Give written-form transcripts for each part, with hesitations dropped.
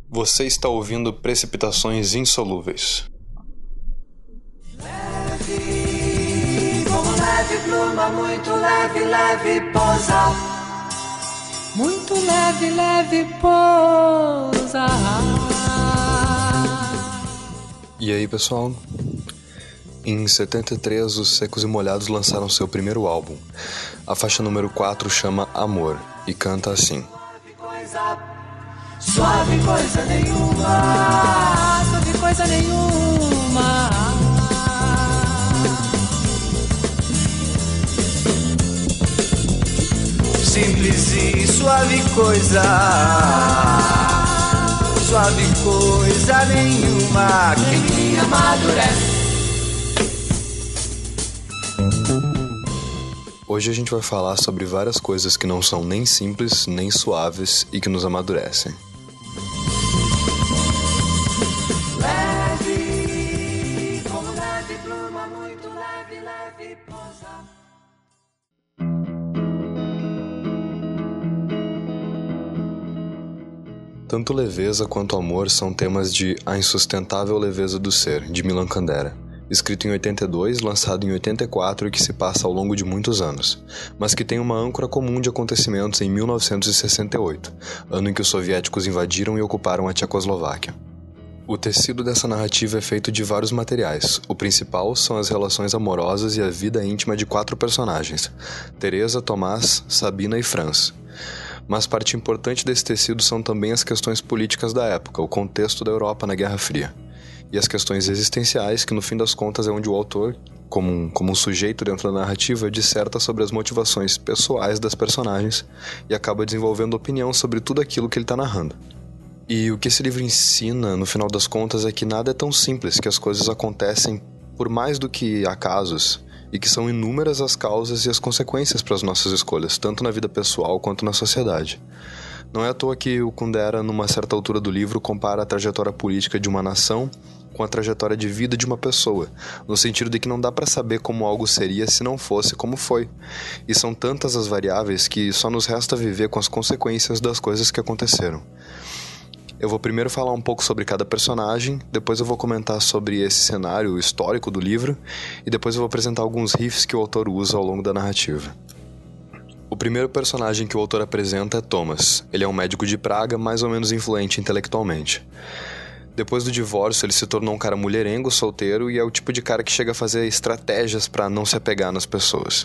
Você está ouvindo Precipitações Insolúveis. Leve, como leve pluma, muito leve, leve pousa. Muito leve, leve pousa. E aí, pessoal? Em 73, os Secos e Molhados lançaram seu primeiro álbum. A faixa número 4 chama Amor e canta assim: Suave coisa nenhuma, suave coisa nenhuma. Simples e suave coisa, suave coisa nenhuma. Quem amadurece. Hoje a gente vai falar sobre várias coisas que não são nem simples, nem suaves e que nos amadurecem. Leve, como leve pluma, muito leve, leve pousa. Tanto leveza quanto amor são temas de A Insustentável Leveza do Ser, de Milan Kundera, escrito em 82, lançado em 84 e que se passa ao longo de muitos anos, mas que tem uma âncora comum de acontecimentos em 1968, ano em que os soviéticos invadiram e ocuparam a Tchecoslováquia. O tecido dessa narrativa é feito de vários materiais. O principal são as relações amorosas e a vida íntima de 4 personagens: Teresa, Tomás, Sabina e Franz. Mas parte importante desse tecido são também as questões políticas da época, o contexto da Europa na Guerra Fria. E as questões existenciais, que no fim das contas é onde o autor, como um sujeito dentro da narrativa, disserta sobre as motivações pessoais das personagens e acaba desenvolvendo opinião sobre tudo aquilo que ele está narrando. E o que esse livro ensina, no final das contas, é que nada é tão simples, que as coisas acontecem por mais do que acasos, e que são inúmeras as causas e as consequências para as nossas escolhas, tanto na vida pessoal quanto na sociedade. Não é à toa que o Kundera, numa certa altura do livro, compara a trajetória política de uma nação com a trajetória de vida de uma pessoa, no sentido de que não dá para saber como algo seria se não fosse como foi. E são tantas as variáveis que só nos resta viver com as consequências das coisas que aconteceram. Eu vou primeiro falar um pouco sobre cada personagem, depois eu vou comentar sobre esse cenário histórico do livro, e depois eu vou apresentar alguns riffs que o autor usa ao longo da narrativa. O primeiro personagem que o autor apresenta é Thomas. Ele é um médico de Praga, mais ou menos influente intelectualmente. Depois do divórcio, ele se tornou um cara mulherengo, solteiro, e é o tipo de cara que chega a fazer estratégias para não se apegar nas pessoas.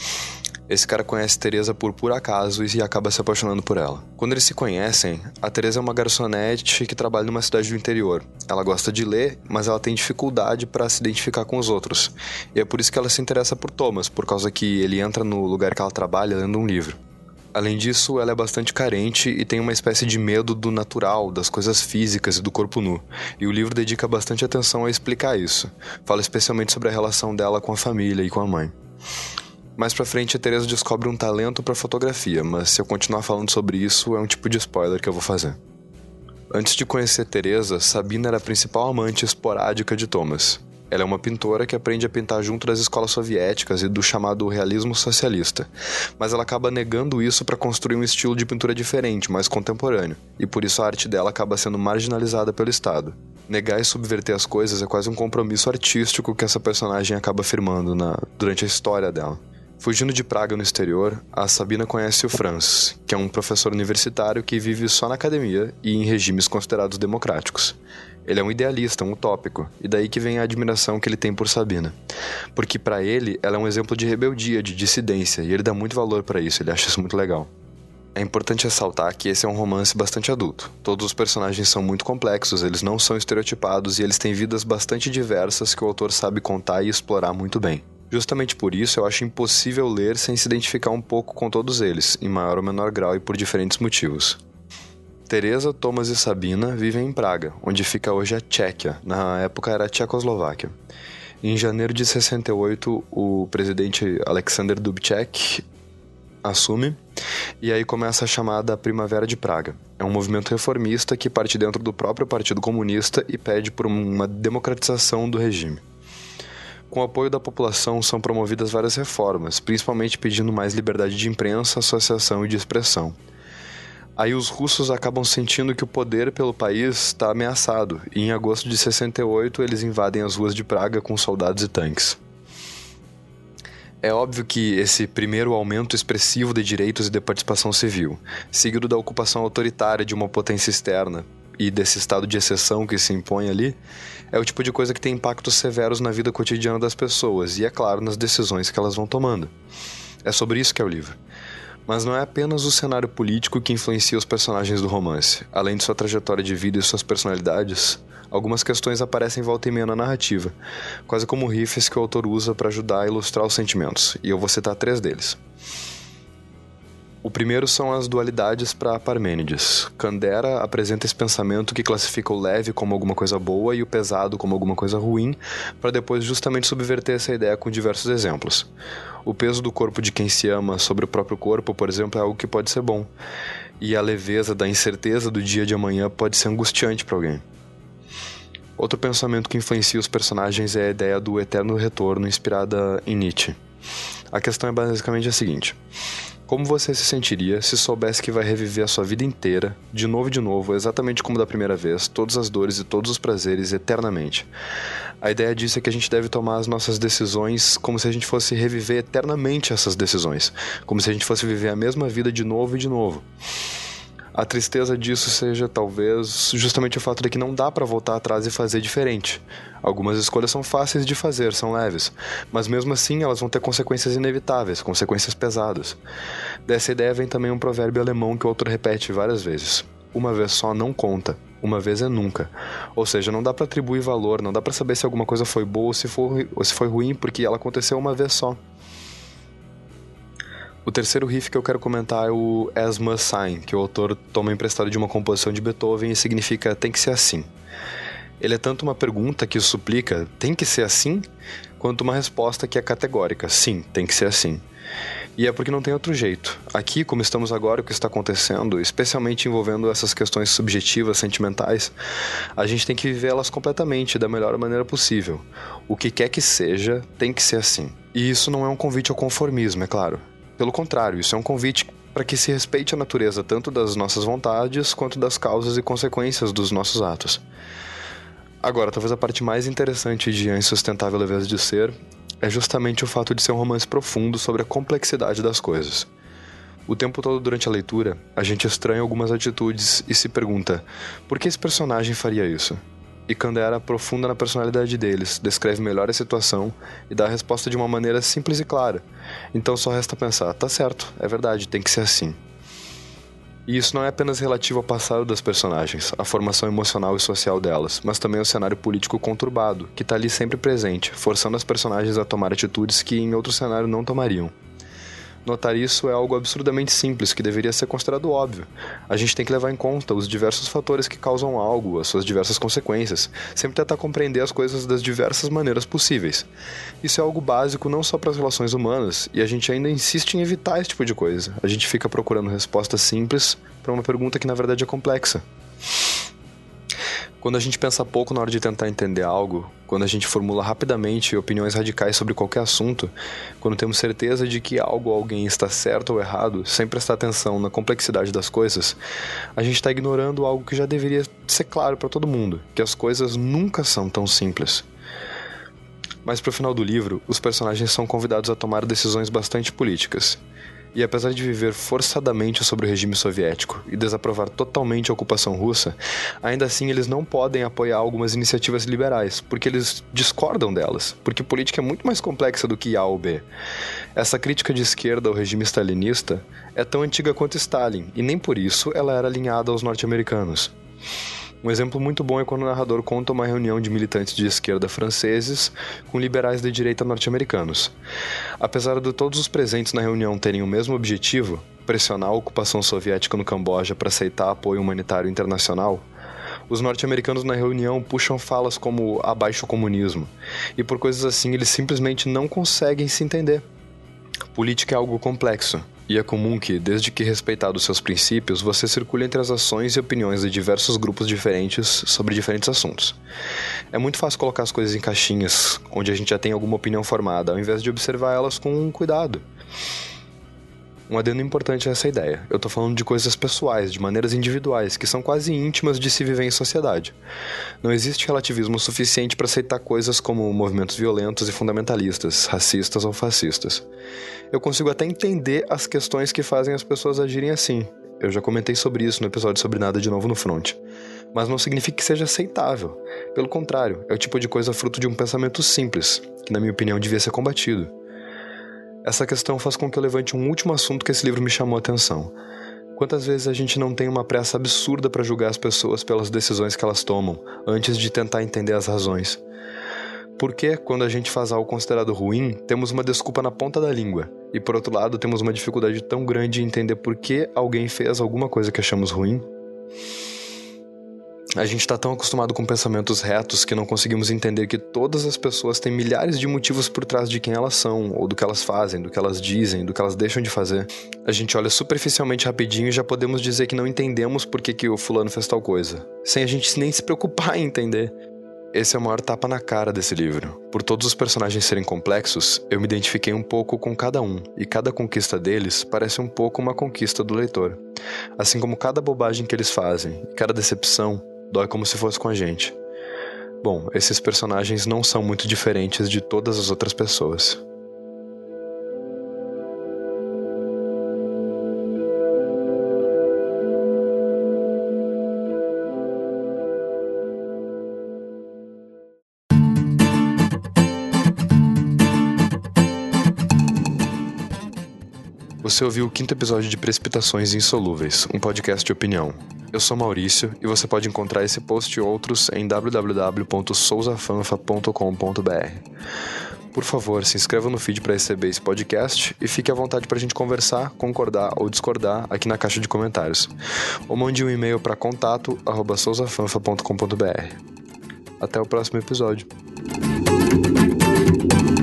Esse cara conhece Teresa por acaso e acaba se apaixonando por ela. Quando eles se conhecem, a Teresa é uma garçonete que trabalha numa cidade do interior. Ela gosta de ler, mas ela tem dificuldade para se identificar com os outros. E é por isso que ela se interessa por Thomas, por causa que ele entra no lugar que ela trabalha lendo um livro. Além disso, ela é bastante carente e tem uma espécie de medo do natural, das coisas físicas e do corpo nu. E o livro dedica bastante atenção a explicar isso. Fala especialmente sobre a relação dela com a família e com a mãe. Mais pra frente, a Teresa descobre um talento pra fotografia, mas se eu continuar falando sobre isso, é um tipo de spoiler que eu vou fazer. Antes de conhecer Teresa, Sabina era a principal amante esporádica de Thomas. Ela é uma pintora que aprende a pintar junto das escolas soviéticas e do chamado realismo socialista, mas ela acaba negando isso para construir um estilo de pintura diferente, mais contemporâneo, e por isso a arte dela acaba sendo marginalizada pelo Estado. Negar e subverter as coisas é quase um compromisso artístico que essa personagem acaba firmando durante a história dela. Fugindo de Praga no exterior, a Sabina conhece o Franz, que é um professor universitário que vive só na academia e em regimes considerados democráticos. Ele é um idealista, um utópico, e daí que vem a admiração que ele tem por Sabina. Porque para ele, ela é um exemplo de rebeldia, de dissidência, e ele dá muito valor para isso, ele acha isso muito legal. É importante ressaltar que esse é um romance bastante adulto. Todos os personagens são muito complexos, eles não são estereotipados e eles têm vidas bastante diversas que o autor sabe contar e explorar muito bem. Justamente por isso, eu acho impossível ler sem se identificar um pouco com todos eles, em maior ou menor grau e por diferentes motivos. Teresa, Thomas e Sabina vivem em Praga, onde fica hoje a Tchequia, na época era a Tchecoslováquia. Em janeiro de 68, o presidente Alexander Dubček assume, e aí começa a chamada Primavera de Praga. É um movimento reformista que parte dentro do próprio Partido Comunista e pede por uma democratização do regime. Com o apoio da população, são promovidas várias reformas, principalmente pedindo mais liberdade de imprensa, associação e de expressão. Aí os russos acabam sentindo que o poder pelo país está ameaçado, e em agosto de 68 eles invadem as ruas de Praga com soldados e tanques. É óbvio que esse primeiro aumento expressivo de direitos e de participação civil, seguido da ocupação autoritária de uma potência externa e desse estado de exceção que se impõe ali, é o tipo de coisa que tem impactos severos na vida cotidiana das pessoas e, é claro, nas decisões que elas vão tomando. É sobre isso que é o livro. Mas não é apenas o cenário político que influencia os personagens do romance. Além de sua trajetória de vida e suas personalidades, algumas questões aparecem volta e meia na narrativa, quase como riffs que o autor usa para ajudar a ilustrar os sentimentos, e eu vou citar 3 deles. O primeiro são as dualidades para Parmênides. Kandera apresenta esse pensamento que classifica o leve como alguma coisa boa e o pesado como alguma coisa ruim, para depois justamente subverter essa ideia com diversos exemplos. O peso do corpo de quem se ama sobre o próprio corpo, por exemplo, é algo que pode ser bom, e a leveza da incerteza do dia de amanhã pode ser angustiante para alguém. Outro pensamento que influencia os personagens é a ideia do eterno retorno, inspirada em Nietzsche. A questão é basicamente a seguinte: como você se sentiria se soubesse que vai reviver a sua vida inteira, de novo, exatamente como da primeira vez, todas as dores e todos os prazeres, eternamente? A ideia disso é que a gente deve tomar as nossas decisões como se a gente fosse reviver eternamente essas decisões, como se a gente fosse viver a mesma vida de novo e de novo. A tristeza disso seja, talvez, justamente o fato de que não dá para voltar atrás e fazer diferente. Algumas escolhas são fáceis de fazer, são leves, mas mesmo assim elas vão ter consequências inevitáveis, consequências pesadas. Dessa ideia vem também um provérbio alemão que o autor repete várias vezes: uma vez só não conta, uma vez é nunca. Ou seja, não dá para atribuir valor, não dá para saber se alguma coisa foi boa ou se foi ruim, porque ela aconteceu uma vez só. O terceiro riff que eu quero comentar é o As Must Sign, que o autor toma emprestado de uma composição de Beethoven e significa tem que ser assim. Ele é tanto uma pergunta que suplica tem que ser assim, quanto uma resposta que é categórica, sim, tem que ser assim. E é porque não tem outro jeito. Aqui, como estamos agora, o que está acontecendo, especialmente envolvendo essas questões subjetivas, sentimentais, a gente tem que vivê-las completamente, da melhor maneira possível. O que quer que seja, tem que ser assim. E isso não é um convite ao conformismo, é claro. Pelo contrário, isso é um convite para que se respeite a natureza tanto das nossas vontades quanto das causas e consequências dos nossos atos. Agora, talvez a parte mais interessante de A Insustentável Leveza de Ser é justamente o fato de ser um romance profundo sobre a complexidade das coisas. O tempo todo durante a leitura, a gente estranha algumas atitudes e se pergunta: por que esse personagem faria isso? E Kandera aprofunda na personalidade deles, descreve melhor a situação e dá a resposta de uma maneira simples e clara. Então só resta pensar, tá certo, é verdade, tem que ser assim. E isso não é apenas relativo ao passado das personagens, à formação emocional e social delas, mas também ao cenário político conturbado, que tá ali sempre presente, forçando as personagens a tomar atitudes que em outro cenário não tomariam. Notar isso é algo absurdamente simples, que deveria ser considerado óbvio. A gente tem que levar em conta os diversos fatores que causam algo, as suas diversas consequências, sempre tentar compreender as coisas das diversas maneiras possíveis. Isso é algo básico não só para as relações humanas, e a gente ainda insiste em evitar esse tipo de coisa. A gente fica procurando respostas simples para uma pergunta que na verdade é complexa. Quando a gente pensa pouco na hora de tentar entender algo, quando a gente formula rapidamente opiniões radicais sobre qualquer assunto, quando temos certeza de que algo ou alguém está certo ou errado, sem prestar atenção na complexidade das coisas, a gente está ignorando algo que já deveria ser claro para todo mundo, que as coisas nunca são tão simples. Mas pro final do livro, os personagens são convidados a tomar decisões bastante políticas. E apesar de viver forçadamente sobre o regime soviético e desaprovar totalmente a ocupação russa, ainda assim eles não podem apoiar algumas iniciativas liberais, porque eles discordam delas, porque política é muito mais complexa do que A ou B. Essa crítica de esquerda ao regime stalinista é tão antiga quanto Stalin, e nem por isso ela era alinhada aos norte-americanos. Um exemplo muito bom é quando o narrador conta uma reunião de militantes de esquerda franceses com liberais de direita norte-americanos. Apesar de todos os presentes na reunião terem o mesmo objetivo, pressionar a ocupação soviética no Camboja para aceitar apoio humanitário internacional, os norte-americanos na reunião puxam falas como abaixo o comunismo, e por coisas assim eles simplesmente não conseguem se entender. Política é algo complexo, e é comum que, desde que respeitados seus princípios, você circule entre as ações e opiniões de diversos grupos diferentes sobre diferentes assuntos. É muito fácil colocar as coisas em caixinhas, onde a gente já tem alguma opinião formada, ao invés de observar elas com cuidado. Um adendo importante a essa ideia. Eu tô falando de coisas pessoais, de maneiras individuais, que são quase íntimas de se viver em sociedade. Não existe relativismo suficiente para aceitar coisas como movimentos violentos e fundamentalistas, racistas ou fascistas. Eu consigo até entender as questões que fazem as pessoas agirem assim. Eu já comentei sobre isso no episódio sobre Nada de Novo no Front. Mas não significa que seja aceitável. Pelo contrário, é o tipo de coisa fruto de um pensamento simples, que na minha opinião devia ser combatido. Essa questão faz com que eu levante um último assunto que esse livro me chamou a atenção. Quantas vezes a gente não tem uma pressa absurda para julgar as pessoas pelas decisões que elas tomam, antes de tentar entender as razões? Por que, quando a gente faz algo considerado ruim, temos uma desculpa na ponta da língua? E por outro lado, temos uma dificuldade tão grande em entender por que alguém fez alguma coisa que achamos ruim? A gente está tão acostumado com pensamentos retos que não conseguimos entender que todas as pessoas têm milhares de motivos por trás de quem elas são, ou do que elas fazem, do que elas dizem, do que elas deixam de fazer. A gente olha superficialmente rapidinho e já podemos dizer que não entendemos por que o fulano fez tal coisa, sem a gente nem se preocupar em entender. Esse é o maior tapa na cara desse livro. Por todos os personagens serem complexos, eu me identifiquei um pouco com cada um, e cada conquista deles parece um pouco uma conquista do leitor. Assim como cada bobagem que eles fazem, e cada decepção, dói como se fosse com a gente. Bom, esses personagens não são muito diferentes de todas as outras pessoas. Você ouviu o 5º episódio de Precipitações Insolúveis, um podcast de opinião. Eu sou Maurício e você pode encontrar esse post e outros em www.souzafanfa.com.br. Por favor, se inscreva no feed para receber esse podcast e fique à vontade para a gente conversar, concordar ou discordar aqui na caixa de comentários. Ou mande um e-mail para contato@souzafanfa.com.br. Até o próximo episódio.